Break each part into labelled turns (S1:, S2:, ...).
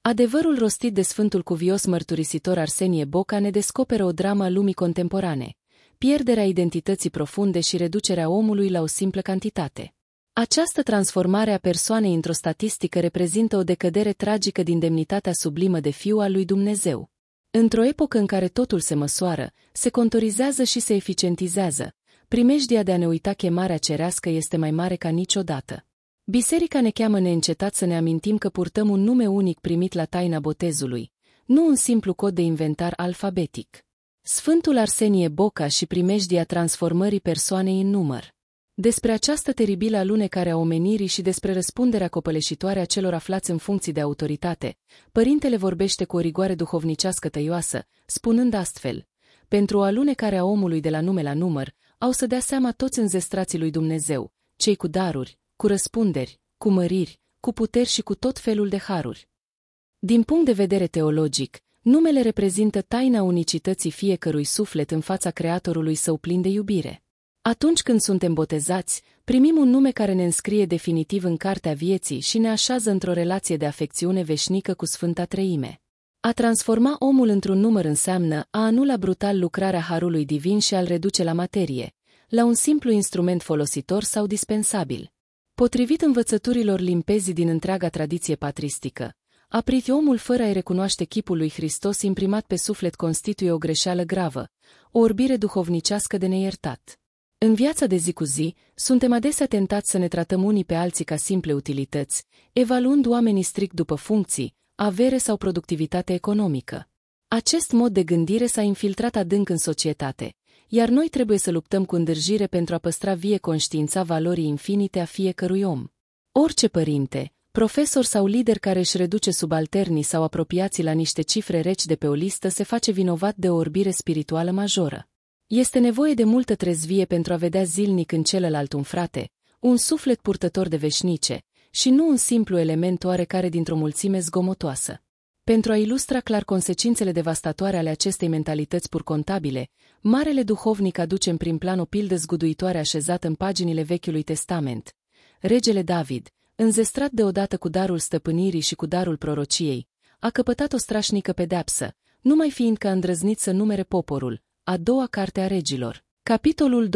S1: Adevărul rostit de sfântul cuvios mărturisitor Arsenie Boca ne descoperă o dramă a lumii contemporane, pierderea identității profunde și reducerea omului la o simplă cantitate. Această transformare a persoanei într-o statistică reprezintă o decădere tragică din demnitatea sublimă de fiu al lui Dumnezeu. Într-o epocă în care totul se măsoară, se contorizează și se eficientizează, primejdia de a ne uita chemarea cerească este mai mare ca niciodată. Biserica ne cheamă neîncetat să ne amintim că purtăm un nume unic primit la taina botezului, nu un simplu cod de inventar alfabetic. Sfântul Arsenie Boca și primejdia transformării persoanei în număr. Despre această teribilă alunecare a omenirii și despre răspunderea copăleșitoare a celor aflați în funcții de autoritate, părintele vorbește cu o rigoare duhovnicească tăioasă, spunând astfel: pentru o alunecare a omului de la nume la număr, au să dea seama toți înzestrații lui Dumnezeu, cei cu daruri, cu răspunderi, cu măriri, cu puteri și cu tot felul de haruri. Din punct de vedere teologic, numele reprezintă taina unicității fiecărui suflet în fața Creatorului său plin de iubire. Atunci când suntem botezați, primim un nume care ne înscrie definitiv în cartea vieții și ne așează într-o relație de afecțiune veșnică cu Sfânta Treime. A transforma omul într-un număr înseamnă a anula brutal lucrarea harului divin și a-l reduce la materie, la un simplu instrument folositor sau dispensabil. Potrivit învățăturilor limpezi din întreaga tradiție patristică, a priti omul fără a-i recunoaște chipul lui Hristos imprimat pe suflet constituie o greșeală gravă, o orbire duhovnicească de neiertat. În viața de zi cu zi, suntem adesea tentați să ne tratăm unii pe alții ca simple utilități, evaluând oamenii strict după funcții, avere sau productivitate economică. Acest mod de gândire s-a infiltrat adânc în societate, iar noi trebuie să luptăm cu îndârjire pentru a păstra vie conștiința valorii infinite a fiecărui om. Orice părinte, profesor sau lider care își reduce subalternii sau apropiații la niște cifre reci de pe o listă se face vinovat de o orbire spirituală majoră. Este nevoie de multă trezvie pentru a vedea zilnic în celălalt un frate, un suflet purtător de veșnice, și nu un simplu element oarecare dintr-o mulțime zgomotoasă. Pentru a ilustra clar consecințele devastatoare ale acestei mentalități pur contabile, marele duhovnic aduce în prim plan o pildă zguduitoare așezată în paginile Vechiului Testament. Regele David, înzestrat deodată cu darul stăpânirii și cu darul prorociei, a căpătat o strașnică pedeapsă, numai fiindcă a îndrăznit să numere poporul. A doua carte a regilor. Capitolul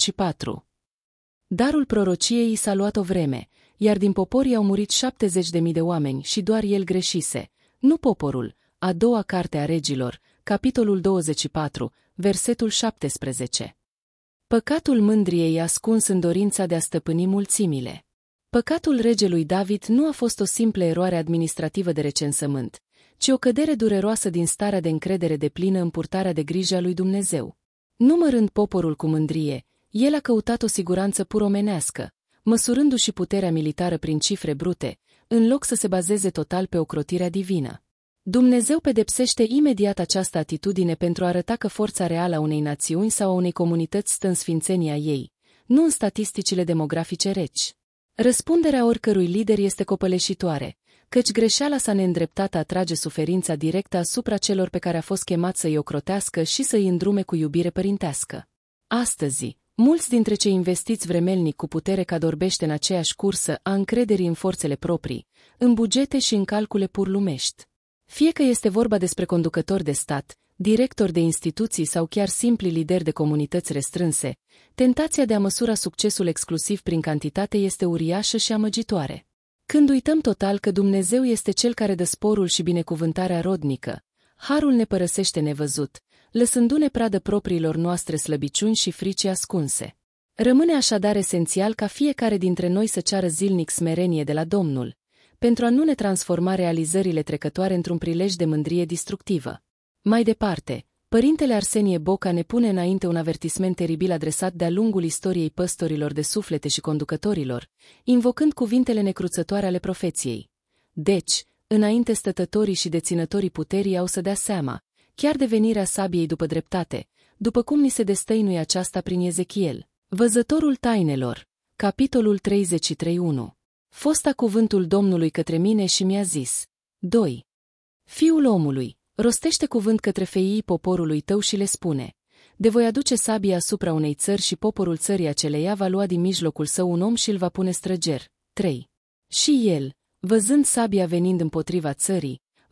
S1: 24. Darul prorociei i s-a luat o vreme, iar din popor i-au murit 70.000 de oameni și doar el greșise, nu poporul. A doua carte a regilor, capitolul 24, versetul 17. Păcatul mândriei ascuns în dorința de a stăpâni mulțimile. Păcatul regelui David nu a fost o simplă eroare administrativă de recensământ, ci o cădere dureroasă din starea de încredere deplină în purtarea de grijă a lui Dumnezeu. Numărând poporul cu mândrie, el a căutat o siguranță pur omenească, măsurându-și puterea militară prin cifre brute, în loc să se bazeze total pe ocrotirea divină. Dumnezeu pedepsește imediat această atitudine pentru a arăta că forța reală a unei națiuni sau a unei comunități stă în sfințenia ei, nu în statisticile demografice reci. Răspunderea oricărui lider este copăleșitoare, căci greșeala sa neîndreptată atrage suferința directă asupra celor pe care a fost chemat să-i ocrotească și să-i îndrume cu iubire părintească. Astăzi, mulți dintre cei investiți vremelnic cu putere cadorbește în aceeași cursă a încrederii în forțele proprii, în bugete și în calcule pur lumești. Fie că este vorba despre conducători de stat, directori de instituții sau chiar simpli lideri de comunități restrânse, tentația de a măsura succesul exclusiv prin cantitate este uriașă și amăgitoare. Când uităm total că Dumnezeu este Cel care dă sporul și binecuvântarea rodnică, harul ne părăsește nevăzut, lăsându-ne pradă propriilor noastre slăbiciuni și frici ascunse. Rămâne așadar esențial ca fiecare dintre noi să ceară zilnic smerenie de la Domnul, pentru a nu ne transforma realizările trecătoare într-un prilej de mândrie distructivă. Mai departe, părintele Arsenie Boca ne pune înainte un avertisment teribil adresat de-a lungul istoriei păstorilor de suflete și conducătorilor, invocând cuvintele necruțătoare ale profeției. Deci, înainte stătătorii și deținătorii puterii au să dea seama, chiar de venirea sabiei după dreptate, după cum ni se destăinuie aceasta prin Ezechiel. Văzătorul tainelor, capitolul 33:1. Fosta cuvântul Domnului către mine și mi-a zis: 2. Fiul omului, rostește cuvânt către feii poporului tău și le spune: de voi aduce sabie asupra unei țări și poporul țării aceleia va lua din mijlocul său un om și îl va pune străger. 3. Și el, văzând sabia venind împotriva țării,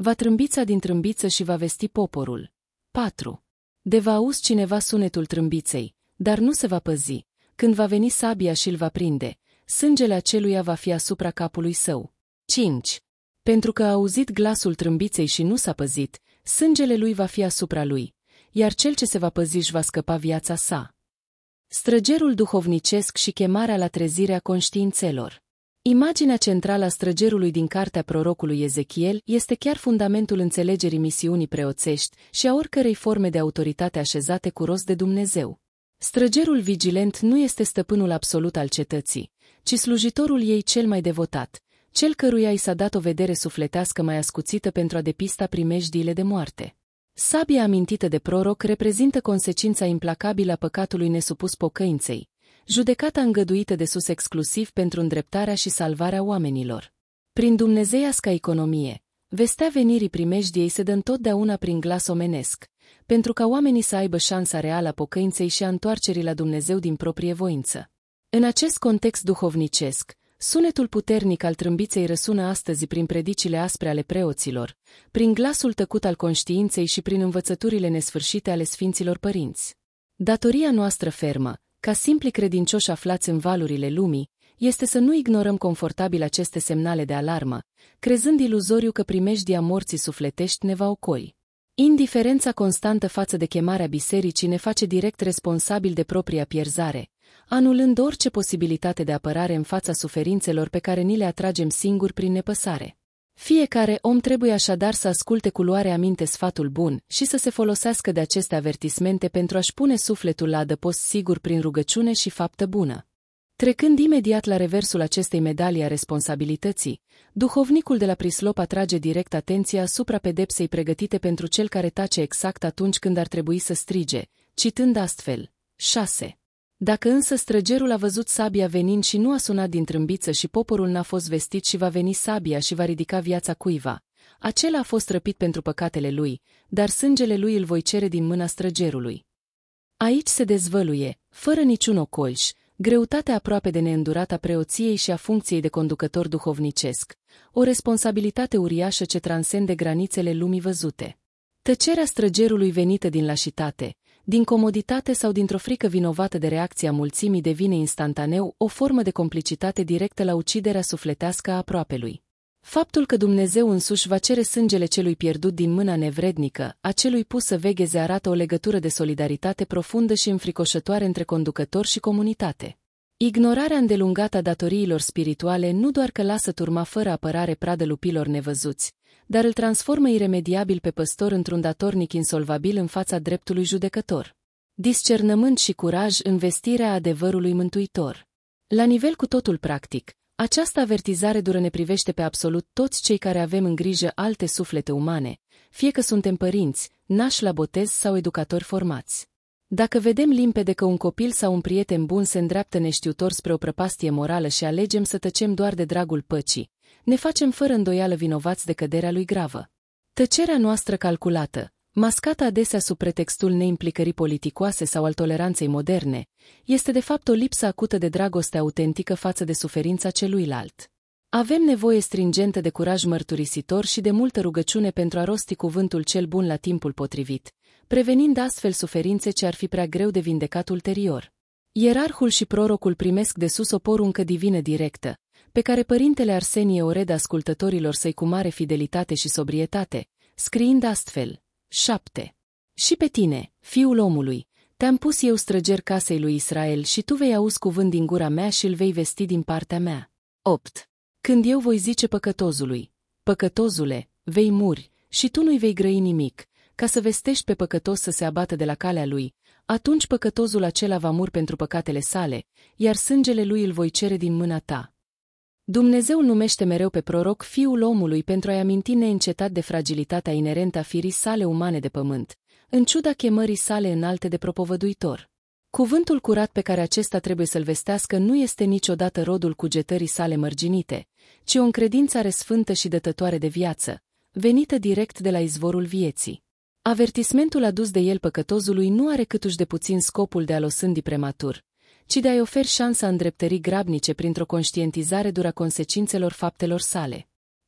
S1: Va trâmbița din trâmbiță și va vesti poporul. 4. De va auzi cineva sunetul trâmbiței, dar nu se va păzi. Când va veni sabia și îl va prinde, sângele aceluia va fi asupra capului său. 5. Pentru că a auzit glasul trâmbiței și nu s-a păzit, sângele lui va fi asupra lui, iar cel ce se va păzi își va scăpa viața sa. Străgerul duhovnicesc și chemarea la trezirea conștiințelor. Imaginea centrală a străgerului din cartea prorocului Ezechiel este chiar fundamentul înțelegerii misiunii preoțești și a oricărei forme de autoritate așezate cu rost de Dumnezeu. Străgerul vigilent nu este stăpânul absolut al cetății, ci slujitorul ei cel mai devotat, cel căruia i s-a dat o vedere sufletească mai ascuțită pentru a depista primejdiile de moarte. Sabia amintită de proroc reprezintă consecința implacabilă a păcatului nesupus pocăinței, judecata îngăduită de sus exclusiv pentru îndreptarea și salvarea oamenilor. Prin dumnezeiasca economie, vestea venirii primejdiei se dă întotdeauna prin glas omenesc, pentru ca oamenii să aibă șansa reală a pocăinței și a întoarcerii la Dumnezeu din proprie voință. În acest context duhovnicesc, sunetul puternic al trâmbiței răsună astăzi prin predicile aspre ale preoților, prin glasul tăcut al conștiinței și prin învățăturile nesfârșite ale sfinților părinți. Datoria noastră fermă, ca simpli credincioși aflați în valurile lumii, este să nu ignorăm confortabil aceste semnale de alarmă, crezând iluzoriu că primejdia morții sufletești ne va ocoli. Indiferența constantă față de chemarea bisericii ne face direct responsabil de propria pierzare, anulând orice posibilitate de apărare în fața suferințelor pe care ni le atragem singuri prin nepăsare. Fiecare om trebuie așadar să asculte cu luare aminte sfatul bun și să se folosească de aceste avertismente pentru a-și pune sufletul la adăpost sigur prin rugăciune și faptă bună. Trecând imediat la reversul acestei medalii a responsabilității, duhovnicul de la prislop atrage direct atenția asupra pedepsei pregătite pentru cel care tace exact atunci când ar trebui să strige, citând astfel: 6. Dacă însă străgerul a văzut sabia venind și nu a sunat din trâmbiță și poporul n-a fost vestit și va veni sabia și va ridica viața cuiva, acela a fost răpit pentru păcatele lui, dar sângele lui îl voi cere din mâna străgerului. Aici se dezvăluie, fără niciun ocolș, greutatea aproape de neîndurată a preoției și a funcției de conducător duhovnicesc, o responsabilitate uriașă ce transcende granițele lumii văzute. Tăcerea străgerului venită din lașitate, din comoditate sau dintr-o frică vinovată de reacția mulțimii devine instantaneu o formă de complicitate directă la uciderea sufletească a aproapelui. Faptul că Dumnezeu însuși va cere sângele celui pierdut din mâna nevrednică, a celui pus să vegheze, arată o legătură de solidaritate profundă și înfricoșătoare între conducător și comunitate. Ignorarea îndelungată a datoriilor spirituale nu doar că lasă turma fără apărare pradă lupilor nevăzuți, dar îl transformă iremediabil pe păstor într-un datornic insolvabil în fața dreptului judecător. Discernământ și curaj în vestirea adevărului mântuitor. La nivel cu totul practic, această avertizare dură ne privește pe absolut toți cei care avem în grijă alte suflete umane, fie că suntem părinți, nași la botez sau educatori formați. Dacă vedem limpede că un copil sau un prieten bun se îndreaptă neștiutor spre o prăpastie morală și alegem să tăcem doar de dragul păcii, ne facem fără îndoială vinovați de căderea lui gravă. Tăcerea noastră calculată, mascată adesea sub pretextul neimplicării politicoase sau al toleranței moderne, este de fapt o lipsă acută de dragoste autentică față de suferința celuilalt. Avem nevoie stringentă de curaj mărturisitor și de multă rugăciune pentru a rosti cuvântul cel bun la timpul potrivit, prevenind astfel suferințe ce ar fi prea greu de vindecat ulterior. Ierarhul și prorocul primesc de sus o poruncă divină directă, pe care părintele Arsenie o redă ascultătorilor săi cu mare fidelitate și sobrietate, scriind astfel: 7. Și pe tine, fiul omului, te-am pus eu străger casei lui Israel și tu vei auzi cuvânt din gura mea și îl vei vesti din partea mea. 8. Când eu voi zice păcătozului: păcătozule, vei muri, și tu nu-i vei grăi nimic, ca să vestești pe păcătos să se abată de la calea lui, atunci păcătozul acela va muri pentru păcatele sale, iar sângele lui îl voi cere din mâna ta. Dumnezeu numește mereu pe proroc fiul omului pentru a-i aminti neîncetat de fragilitatea inerentă a firii sale umane de pământ, în ciuda chemării sale înalte de propovăduitor. Cuvântul curat pe care acesta trebuie să-l vestească nu este niciodată rodul cugetării sale mărginite, ci o încredințare sfântă și dătătoare de viață, venită direct de la izvorul vieții. Avertismentul adus de el păcătozului nu are câtuși de puțin scopul de a-l osândi prematur, ci de a-i oferi șansa îndreptării grabnice printr-o conștientizare dura consecințelor faptelor sale.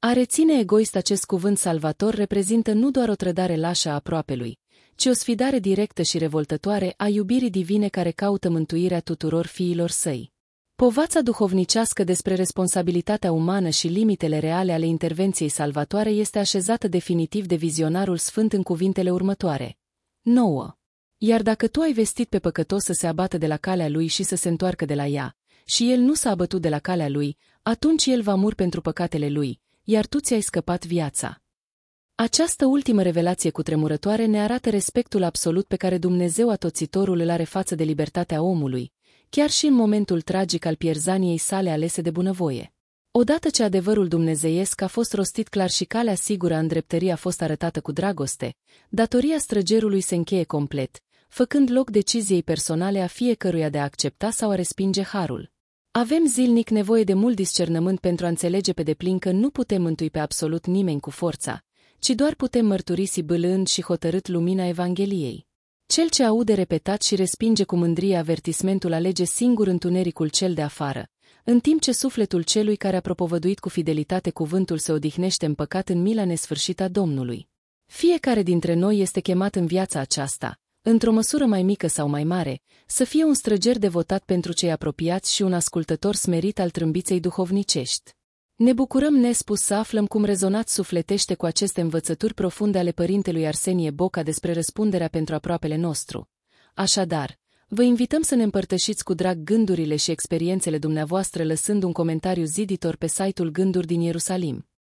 S1: A reține egoist acest cuvânt salvator reprezintă nu doar o trădare lașă a aproapelui, ci o sfidare directă și revoltătoare a iubirii divine care caută mântuirea tuturor fiilor săi. Povața duhovnicească despre responsabilitatea umană și limitele reale ale intervenției salvatoare este așezată definitiv de vizionarul sfânt în cuvintele următoare. 9. Iar dacă tu ai vestit pe păcătos să se abată de la calea lui și să se întoarcă de la ea, și el nu s-a abătut de la calea lui, atunci el va muri pentru păcatele lui, iar tu ți-ai scăpat viața. Această ultimă revelație cutremurătoare ne arată respectul absolut pe care Dumnezeu Atoțitorul îl are față de libertatea omului, chiar și în momentul tragic al pierzaniei sale alese de bunăvoie. Odată ce adevărul dumnezeiesc a fost rostit clar și calea sigură a îndreptării a fost arătată cu dragoste, datoria străgerului se încheie complet, făcând loc deciziei personale a fiecăruia de a accepta sau a respinge harul. Avem zilnic nevoie de mult discernământ pentru a înțelege pe deplin că nu putem mântui pe absolut nimeni cu forța, ci doar putem mărturisi bâlând și hotărât lumina Evangheliei. Cel ce aude repetat și respinge cu mândrie avertismentul alege singur întunericul cel de afară, în timp ce sufletul celui care a propovăduit cu fidelitate cuvântul se odihnește împăcat în mila nesfârșită a Domnului. Fiecare dintre noi este chemat în viața aceasta, într-o măsură mai mică sau mai mare, să fie un străger devotat pentru cei apropiați și un ascultător smerit al trâmbiței duhovnicești. Ne bucurăm nespus să aflăm cum rezonați sufletește cu aceste învățături profunde ale părintelui Arsenie Boca despre răspunderea pentru aproapele nostru. Așadar, vă invităm să ne împărtășiți cu drag gândurile și experiențele dumneavoastră lăsând un comentariu ziditor pe site-ul Gânduri din Ierusalim.